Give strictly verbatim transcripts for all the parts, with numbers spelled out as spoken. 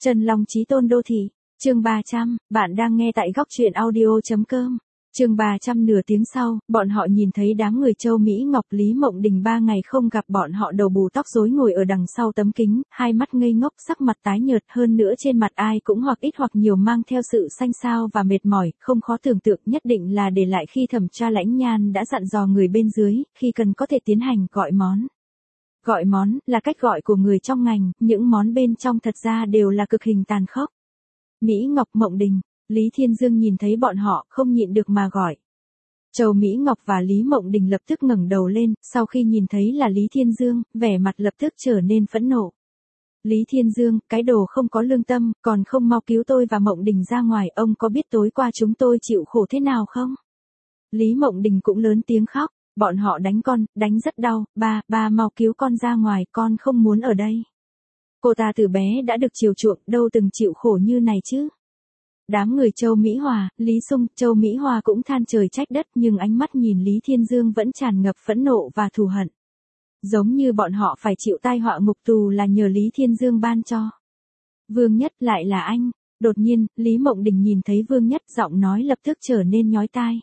Chân Long Chí Tôn Đô Thị, chương ba trăm, bạn đang nghe tại góc truyện audio.com. Chương ba trăm nửa tiếng sau, bọn họ nhìn thấy đám người Châu Mỹ Ngọc Lý Mộng Đình ba ngày không gặp bọn họ đầu bù tóc rối ngồi ở đằng sau tấm kính, hai mắt ngây ngốc sắc mặt tái nhợt hơn nữa trên mặt ai cũng hoặc ít hoặc nhiều mang theo sự xanh xao và mệt mỏi, không khó tưởng tượng nhất định là để lại khi thẩm tra Lãnh Nhan đã dặn dò người bên dưới, khi cần có thể tiến hành gọi món. Gọi món là cách gọi của người trong ngành, những món bên trong thật ra đều là cực hình tàn khốc. Mỹ Ngọc Mộng Đình, Lý Thiên Dương nhìn thấy bọn họ không nhịn được mà gọi. Châu Mỹ Ngọc và Lý Mộng Đình lập tức ngẩng đầu lên, sau khi nhìn thấy là Lý Thiên Dương, vẻ mặt lập tức trở nên phẫn nộ. Lý Thiên Dương, cái đồ không có lương tâm, còn không mau cứu tôi và Mộng Đình ra ngoài, ông có biết tối qua chúng tôi chịu khổ thế nào không? Lý Mộng Đình cũng lớn tiếng khóc, bọn họ đánh con, đánh rất đau, ba, ba mau cứu con ra ngoài, con không muốn ở đây. Cô ta từ bé đã được chiều chuộng, đâu từng chịu khổ như này chứ. Đám người Châu Mỹ Hòa, Lý Sung, Châu Mỹ Hòa cũng than trời trách đất nhưng ánh mắt nhìn Lý Thiên Dương vẫn tràn ngập phẫn nộ và thù hận. Giống như bọn họ phải chịu tai họa ngục tù là nhờ Lý Thiên Dương ban cho. Vương Nhất lại là anh, đột nhiên, Lý Mộng Đình nhìn thấy Vương Nhất giọng nói lập tức trở nên nhói tai.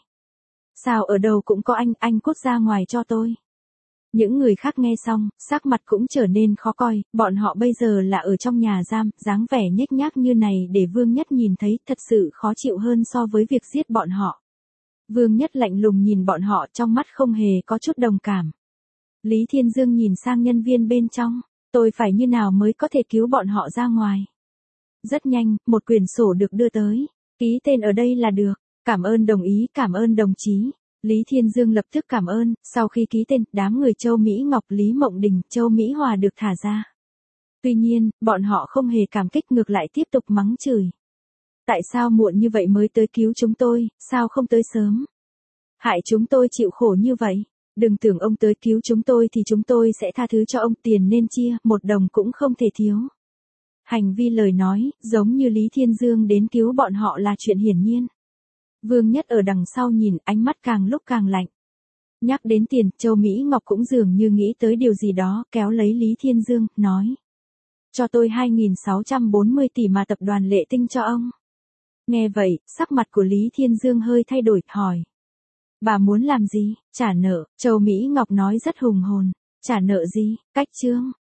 Sao ở đâu cũng có anh, anh cút ra ngoài cho tôi. Những người khác nghe xong, sắc mặt cũng trở nên khó coi, bọn họ bây giờ là ở trong nhà giam, dáng vẻ nhếch nhác như này để Vương Nhất nhìn thấy thật sự khó chịu hơn so với việc giết bọn họ. Vương Nhất lạnh lùng nhìn bọn họ trong mắt không hề có chút đồng cảm. Lý Thiên Dương nhìn sang nhân viên bên trong, tôi phải như nào mới có thể cứu bọn họ ra ngoài. Rất nhanh, một quyển sổ được đưa tới, ký tên ở đây là được, cảm ơn đồng ý, cảm ơn đồng chí. Lý Thiên Dương lập tức cảm ơn, sau khi ký tên, đám người Châu Mỹ Ngọc Lý Mộng Đình, Châu Mỹ Hòa được thả ra. Tuy nhiên, bọn họ không hề cảm kích ngược lại tiếp tục mắng chửi. Tại sao muộn như vậy mới tới cứu chúng tôi, sao không tới sớm? Hại chúng tôi chịu khổ như vậy, đừng tưởng ông tới cứu chúng tôi thì chúng tôi sẽ tha thứ cho ông, tiền nên chia, một đồng cũng không thể thiếu. Hành vi lời nói, giống như Lý Thiên Dương đến cứu bọn họ là chuyện hiển nhiên. Vương Nhất ở đằng sau nhìn, ánh mắt càng lúc càng lạnh. Nhắc đến tiền, Châu Mỹ Ngọc cũng dường như nghĩ tới điều gì đó, kéo lấy Lý Thiên Dương, nói. Cho tôi hai nghìn sáu trăm bốn mươi tỷ mà tập đoàn Lệ Tinh cho ông. Nghe vậy, sắc mặt của Lý Thiên Dương hơi thay đổi, hỏi. Bà muốn làm gì? Trả nợ, Châu Mỹ Ngọc nói rất hùng hồn. Trả nợ gì? Cách chương.